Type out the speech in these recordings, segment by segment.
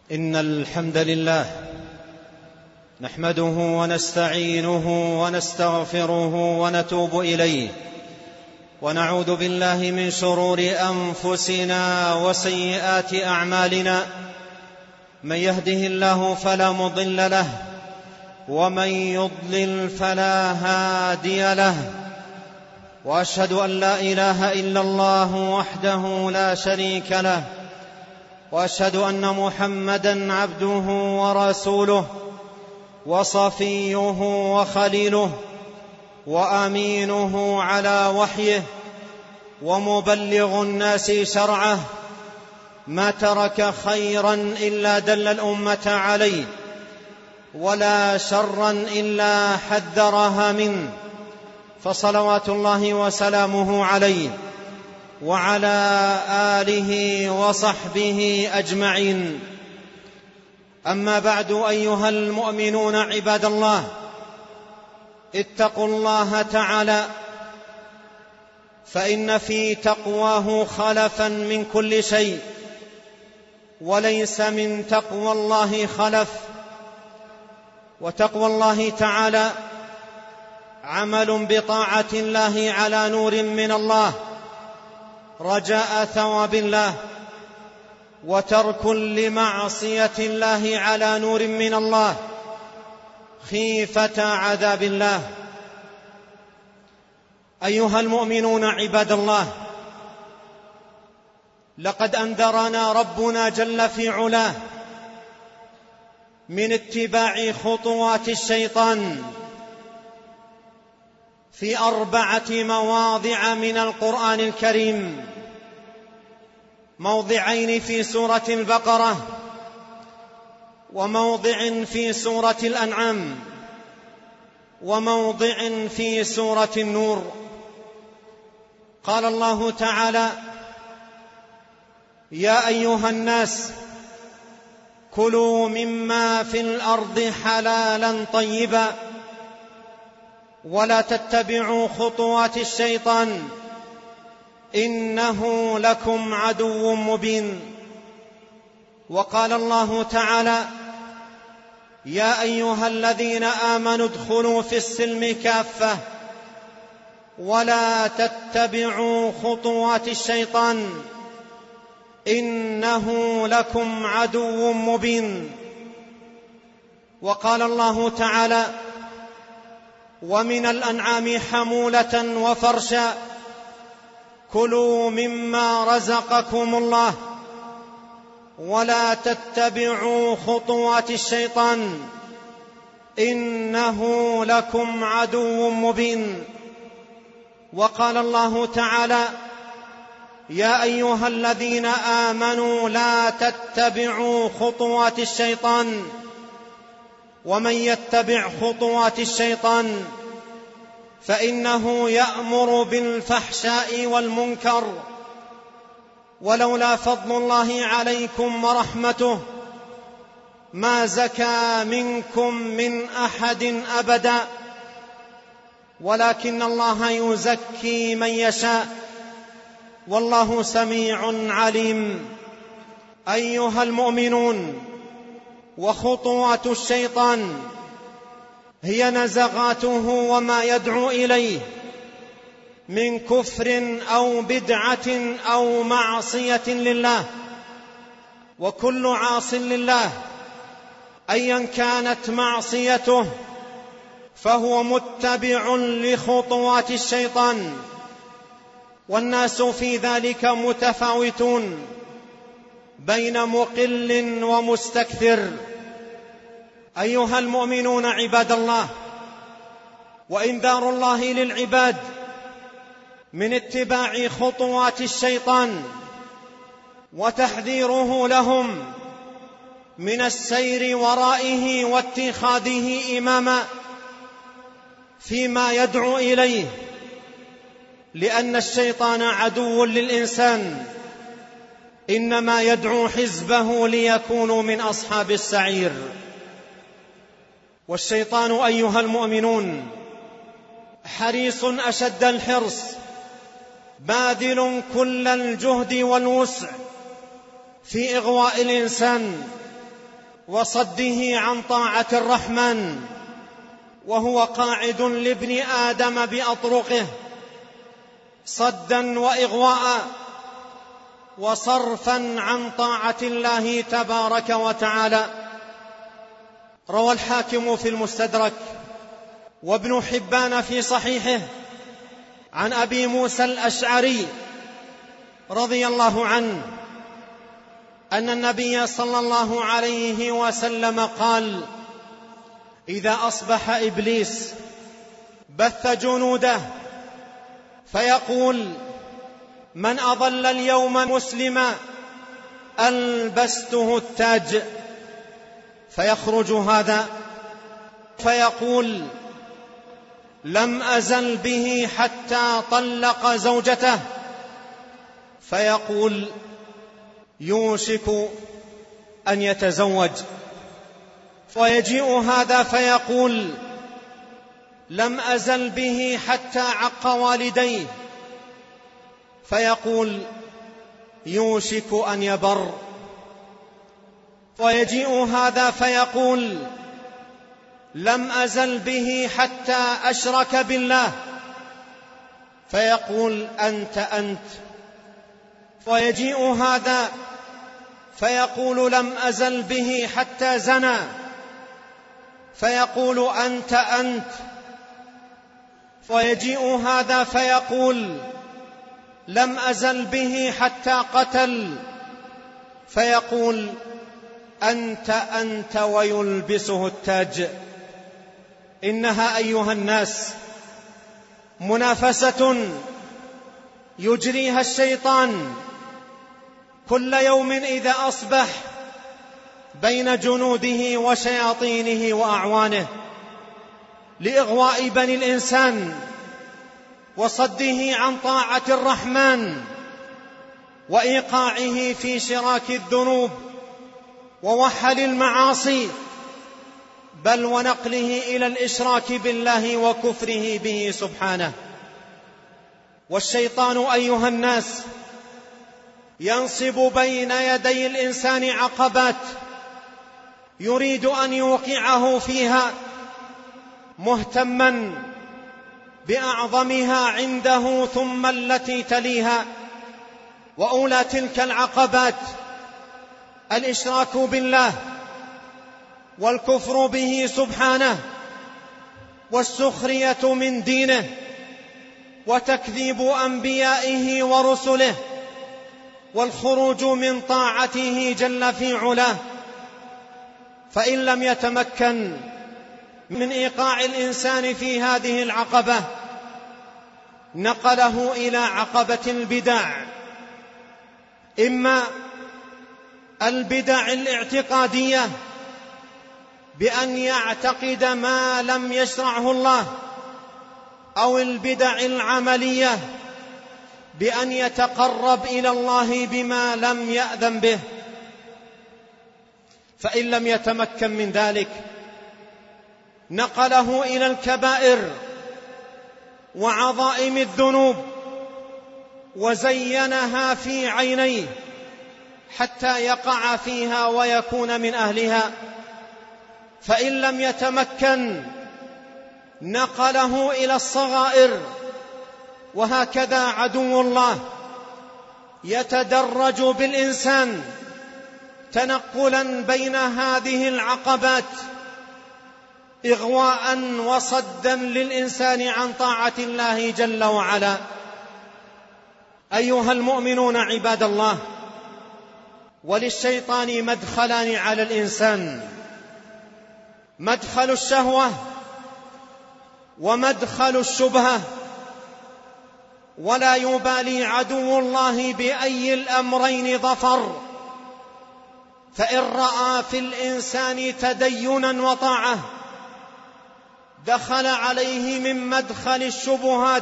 إن الحمد لله نحمده ونستعينه ونستغفره ونتوب إليه، ونعوذ بالله من شرور أنفسنا وسيئات أعمالنا. من يهده الله فلا مضل له، ومن يضلل فلا هادي له. وأشهد أن لا إله إلا الله وحده لا شريك له، وأشهد أن محمدًا عبده ورسوله وصفيه وخليله وأمينه على وحيه ومبلغ الناس شرعه. ما ترك خيرا إلا دل الأمة عليه، ولا شرا إلا حذرها منه، فصلوات الله وسلامه عليه وعلى آله وصحبه أجمعين. أما بعد، أيها المؤمنون عباد الله، اتقوا الله تعالى، فإن في تقواه خلفا من كل شيء، وليس من تقوى الله خلف. وتقوى الله تعالى عمل بطاعة الله على نور من الله رجاء ثواب الله، وترك لمعصية الله على نور من الله خيفة عذاب الله. أيها المؤمنون عباد الله، لقد أنذرنا ربنا جل في علاه من اتباع خطوات الشيطان في 4 مواضع من القرآن الكريم، موضعين في سورة البقرة، وموضع في سورة الأنعام، وموضع في سورة النور. قال الله تعالى: يا أيها الناس كلوا مما في الأرض حلالا طيبا ولا تتبعوا خطوات الشيطان إنه لكم عدو مبين. وقال الله تعالى: يا أيها الذين آمنوا ادخلوا في السلم كافة ولا تتبعوا خطوات الشيطان إنه لكم عدو مبين. وقال الله تعالى: ومن الأنعام حمولة وفرشا كلوا مما رزقكم الله ولا تتبعوا خطوات الشيطان إنه لكم عدو مبين. وقال الله تعالى: يا أيها الذين آمنوا لا تتبعوا خطوات الشيطان ومن يتبع خطوات الشيطان فإنه يأمر بالفحشاء والمنكر ولولا فضل الله عليكم ورحمته ما زكى منكم من أحد أبدا ولكن الله يزكي من يشاء والله سميع عليم. أيها المؤمنون، وخطوات الشيطان هي نزغاته وما يدعو إليه من كفر أو بدعة أو معصية لله. وكل عاص لله أيا كانت معصيته فهو متبع لخطوات الشيطان، والناس في ذلك متفاوتون بين مقل ومستكثر. أيها المؤمنون عباد الله، وإنذار الله للعباد من اتباع خطوات الشيطان وتحذيره لهم من السير ورائه واتخاذه إماما فيما يدعو إليه، لأن الشيطان عدو للإنسان، إنما يدعو حزبه ليكونوا من أصحاب السعير. والشيطان أيها المؤمنون حريص أشد الحرص، باذل كل الجهد والوسع في إغواء الإنسان وصده عن طاعة الرحمن، وهو قاعد لابن آدم بأطرقه صدا وإغواء وصرفا عن طاعة الله تبارك وتعالى. روى الحاكم في المستدرك وابن حبان في صحيحه عن أبي موسى الأشعري رضي الله عنه أن النبي صلى الله عليه وسلم قال: إذا أصبح إبليس بث جنوده فيقول: من أضل اليوم مسلما ألبسته التاج، فيخرج هذا فيقول: لم أزل به حتى طلق زوجته، فيقول: يوشك أن يتزوج. ويجيء هذا فيقول: لم أزل به حتى عق والديه، فيقول: يوشك أن يبر. ويجيء هذا فيقول: لم أزل به حتى أشرك بالله، فيقول: أنت. ويجيء هذا فيقول: لم أزل به حتى زنى، فيقول: أنت. ويجيء هذا فيقول: لم أزل به حتى قتل، فيقول: أنت، ويلبسه التاج. إنها أيها الناس منافسة يجريها الشيطان كل يوم إذا أصبح بين جنوده وشياطينه وأعوانه لإغواء بني الإنسان وصده عن طاعة الرحمن وإيقاعه في شراك الذنوب ووحل المعاصي، بل ونقله إلى الإشراك بالله وكفره به سبحانه. والشيطان أيها الناس ينصب بين يدي الإنسان عقبات يريد أن يوقعه فيها، مهتما بأعظمها عنده ثم التي تليها. وأولى تلك العقبات الإشراك بالله والكفر به سبحانه والسخرية من دينه وتكذيب أنبيائه ورسله والخروج من طاعته جل في علاه. فإن لم يتمكن من إيقاع الإنسان في هذه العقبة نقله إلى عقبة البدع، إما البدع الاعتقادية بأن يعتقد ما لم يشرعه الله، أو البدع العملية بأن يتقرب إلى الله بما لم يأذن به. فإن لم يتمكن من ذلك نقله إلى الكبائر وعظائم الذنوب وزينها في عينيه حتى يقع فيها ويكون من أهلها. فإن لم يتمكن نقله إلى الصغائر. وهكذا عدو الله يتدرج بالإنسان تنقلا بين هذه العقبات إغواء وصدا للإنسان عن طاعة الله جل وعلا. أيها المؤمنون عباد الله، وللشيطان مدخلان على الإنسان: مدخل الشهوة ومدخل الشبهة، ولا يبالي عدو الله بأي الأمرين ظفر. فإن رأى في الإنسان تدينا وطاعة دخل عليه من مدخل الشبهات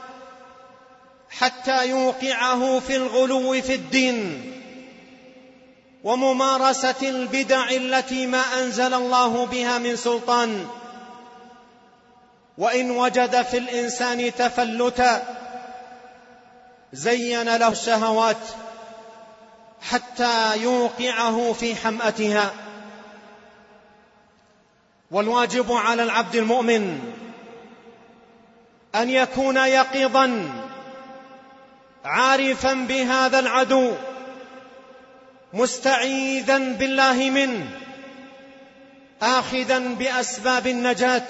حتى يوقعه في الغلو في الدين وممارسة البدع التي ما أنزل الله بها من سلطان. وإن وجد في الإنسان تفلتا زين له الشهوات حتى يوقعه في حمأتها. والواجب على العبد المؤمن أن يكون يقظا عارفا بهذا العدو، مستعيذا بالله منه، آخذا بأسباب النجاة،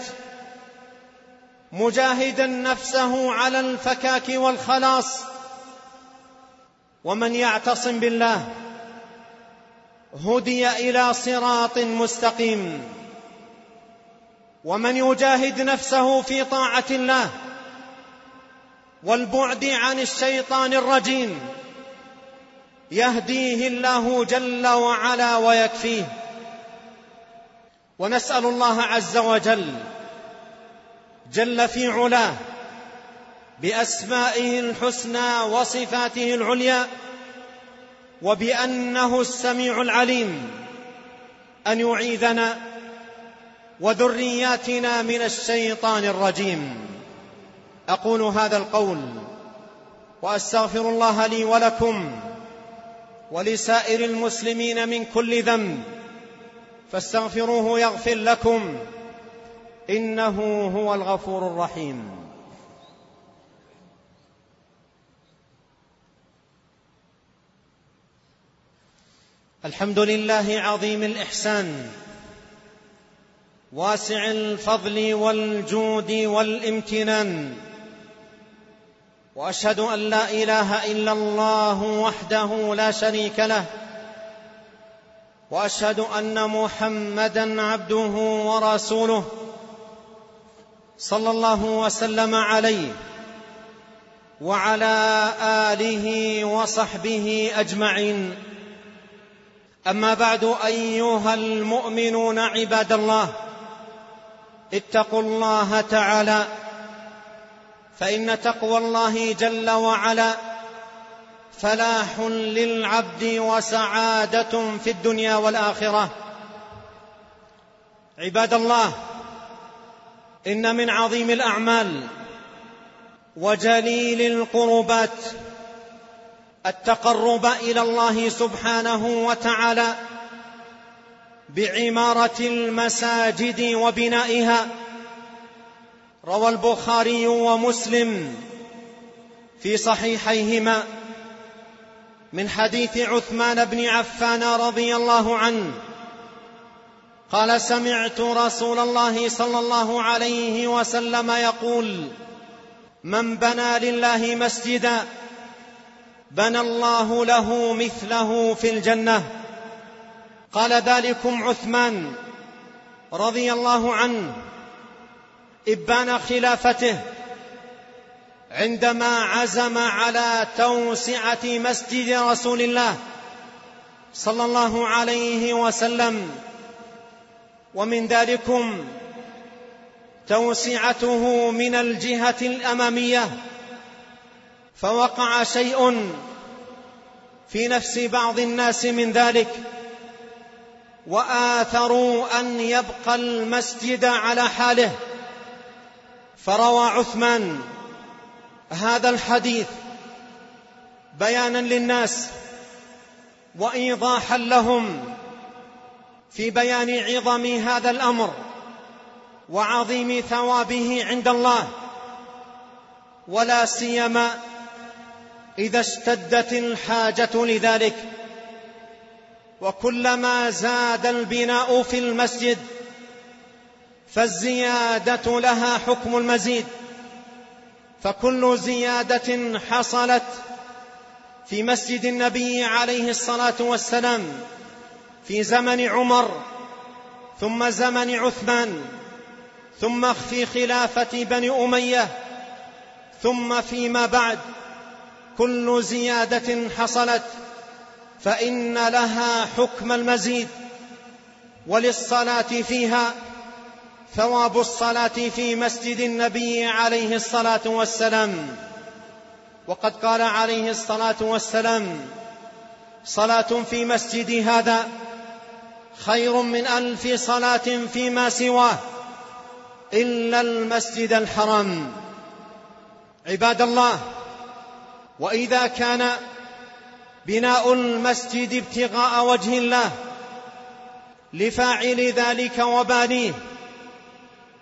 مجاهدا نفسه على الفكاك والخلاص. ومن يعتصم بالله هدي إلى صراط مستقيم، ومن يجاهد نفسه في طاعة الله والبعد عن الشيطان الرجيم يهديه الله جل وعلا ويكفيه. ونسأل الله عز وجل جل في علاه بأسمائه الحسنى وصفاته العليا وبأنه السميع العليم أن يعيذنا وذرياتنا من الشيطان الرجيم. أقول هذا القول وأستغفر الله لي ولكم ولسائر المسلمين من كل ذنب، فاستغفروه يغفر لكم، إنه هو الغفور الرحيم. الحمد لله عظيم الإحسان، واسع الفضل والجود والامتنان، وأشهد أن لا إله إلا الله وحده لا شريك له، وأشهد أن محمدًا عبده ورسوله صلى الله وسلم عليه وعلى آله وصحبه أجمعين. أما بعد، أيها المؤمنون عباد الله، اتقوا الله تعالى، فإن تقوى الله جل وعلا فلاح للعبد وسعادة في الدنيا والآخرة. عباد الله، إن من عظيم الأعمال وجليل القربات التقرب إلى الله سبحانه وتعالى بعمارة المساجد وبنائها. روى البخاري ومسلم في صحيحيهما من حديث عثمان بن عفان رضي الله عنه قال: سمعت رسول الله صلى الله عليه وسلم يقول: من بنى لله مسجدا بنى الله له مثله في الجنة. قال ذلكم عثمان رضي الله عنه إبان خلافته عندما عزم على توسعة مسجد رسول الله صلى الله عليه وسلم، ومن ذلكم توسعته من الجهة الأمامية، فوقع شيء في نفس بعض الناس من ذلك، وآثروا أن يبقى المسجد على حاله، فروى عثمان هذا الحديث بيانا للناس وإيضاحا لهم في بيان عظم هذا الأمر وعظيم ثوابه عند الله، ولا سيما إذا اشتدت الحاجة لذلك. وكلما زاد البناء في المسجد فالزيادة لها حكم المزيد، فكل زيادة حصلت في مسجد النبي عليه الصلاة والسلام في زمن عمر ثم زمن عثمان ثم في خلافة بني أمية ثم فيما بعد، كل زيادة حصلت فإن لها حكم المزيد، وللصلاة فيها ثواب الصلاة في مسجد النبي عليه الصلاة والسلام. وقد قال عليه الصلاة والسلام: صلاة في مسجد هذا خير من 1000 صلاة فيما سواه إلا المسجد الحرام. عباد الله، وإذا كان بناء المسجد ابتغاء وجه الله لفاعل ذلك وبانيه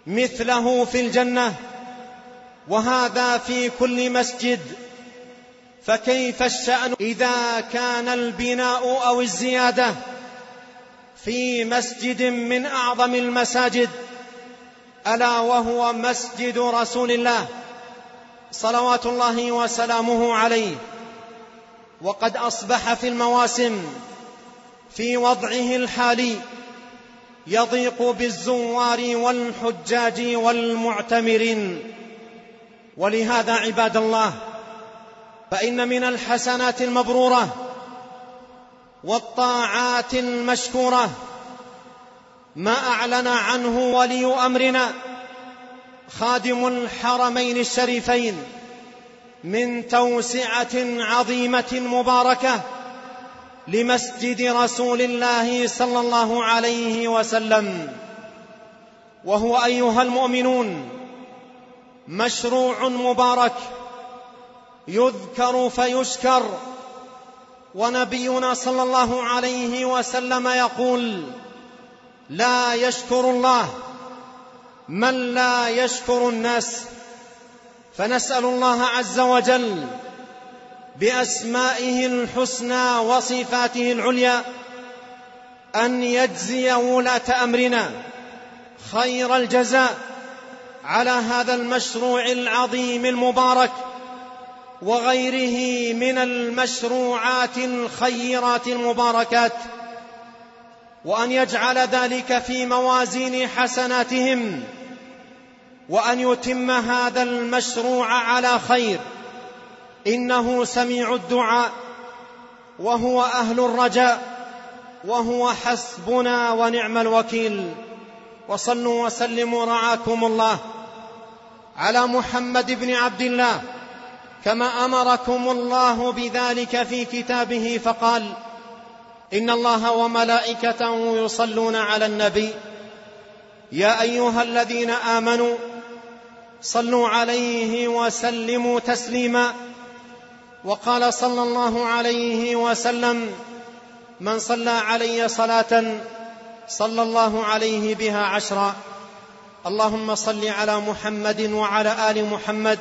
مثله في الجنة، وهذا في كل مسجد، فكيف الشأن إذا كان البناء أو الزيادة في مسجد من أعظم المساجد، ألا وهو مسجد رسول الله صلوات الله وسلامه عليه، وقد أصبح في المواسم في وضعه الحالي يضيق بالزوار والحجاج والمعتمرين. ولهذا عباد الله، فإن من الحسنات المبرورة والطاعات المشكورة ما أعلن عنه ولي أمرنا خادم الحرمين الشريفين من توسعة عظيمة مباركة لمسجد رسول الله صلى الله عليه وسلم، وهو أيها المؤمنون مشروع مبارك يذكر فيشكر. ونبينا صلى الله عليه وسلم يقول: لا يشكر الله من لا يشكر الناس. فنسأل الله عز وجل بأسمائه الحسنى وصفاته العليا أن يجزي ولاة أمرنا خير الجزاء على هذا المشروع العظيم المبارك وغيره من المشروعات الخيرات المباركات، وأن يجعل ذلك في موازين حسناتهم، وأن يتم هذا المشروع على خير، إنه سميع الدعاء وهو أهل الرجاء وهو حسبنا ونعم الوكيل. وصلوا وسلموا رعاكم الله على محمد بن عبد الله كما أمركم الله بذلك في كتابه، فقال: إن الله وملائكته يصلون على النبي يا أيها الذين آمنوا صلوا عليه وسلموا تسليما. وقال صلى الله عليه وسلم: من صلى علي صلاة صلى الله عليه بها 10. اللهم صل على محمد وعلى آل محمد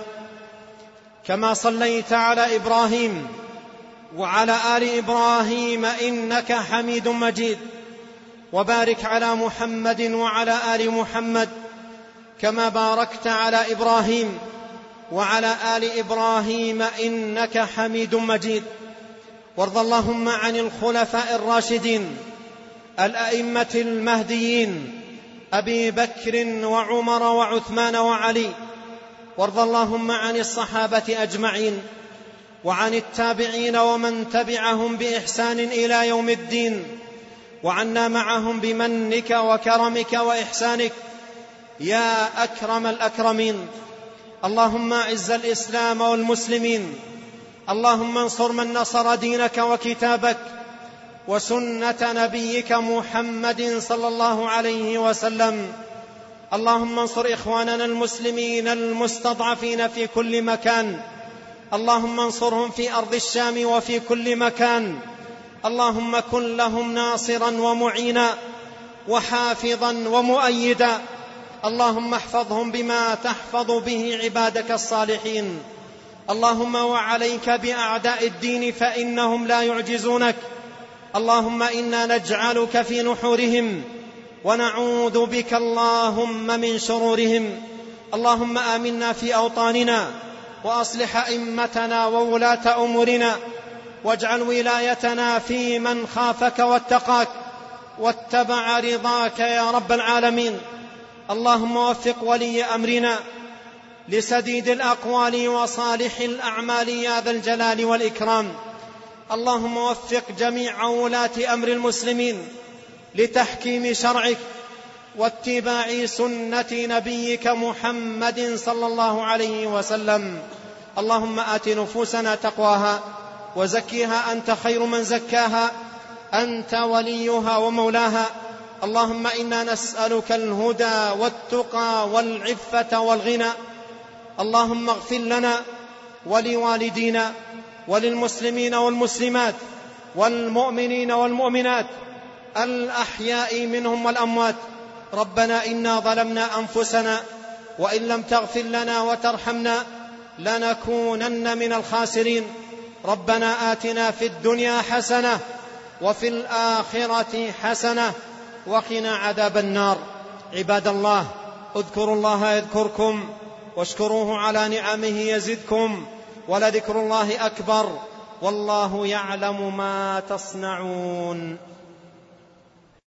كما صليت على إبراهيم وعلى آل إبراهيم إنك حميد مجيد، وبارك على محمد وعلى آل محمد كما باركت على إبراهيم وعلى آل إبراهيم إنك حميد مجيد. وارض اللهم عن الخلفاء الراشدين الأئمة المهديين أبي بكر وعمر وعثمان وعلي، وارض اللهم عن الصحابة أجمعين وعن التابعين ومن تبعهم بإحسان إلى يوم الدين، وعنا معهم بمنك وكرمك وإحسانك يا أكرم الأكرمين. اللهم أعز الإسلام والمسلمين، اللهم انصر من نصر دينك وكتابك وسنة نبيك محمد صلى الله عليه وسلم. اللهم انصر إخواننا المسلمين المستضعفين في كل مكان، اللهم انصرهم في أرض الشام وفي كل مكان. اللهم كن لهم ناصرا ومعينا وحافظا ومؤيدا. اللهم احفظهم بما تحفظ به عبادك الصالحين. اللهم وعليك بأعداء الدين فإنهم لا يعجزونك. اللهم إنا نجعلك في نحورهم ونعوذ بك اللهم من شرورهم. اللهم آمنا في أوطاننا وأصلح أئمتنا وولاة أمورنا، واجعل ولايتنا في من خافك واتقاك واتبع رضاك يا رب العالمين. اللهم وفق ولي أمرنا لسديد الأقوال وصالح الأعمال يا ذا الجلال والإكرام. اللهم وفق جميع ولاة أمر المسلمين لتحكيم شرعك واتباع سنة نبيك محمد صلى الله عليه وسلم. اللهم آت نفوسنا تقواها وزكها أنت خير من زكاها، أنت وليها ومولاها. اللهم إنا نسألك الهدى والتقى والعفة والغنى. اللهم اغفر لنا ولوالدينا وللمسلمين والمسلمات والمؤمنين والمؤمنات الأحياء منهم والأموات. ربنا إنا ظلمنا أنفسنا وإن لم تغفر لنا وترحمنا لنكونن من الخاسرين. ربنا آتنا في الدنيا حسنة وفي الآخرة حسنة وقنا عذاب النار. عباد الله، اذكروا الله يذكركم واشكروه على نعمه يزدكم ولذكر الله أكبر والله يعلم ما تصنعون.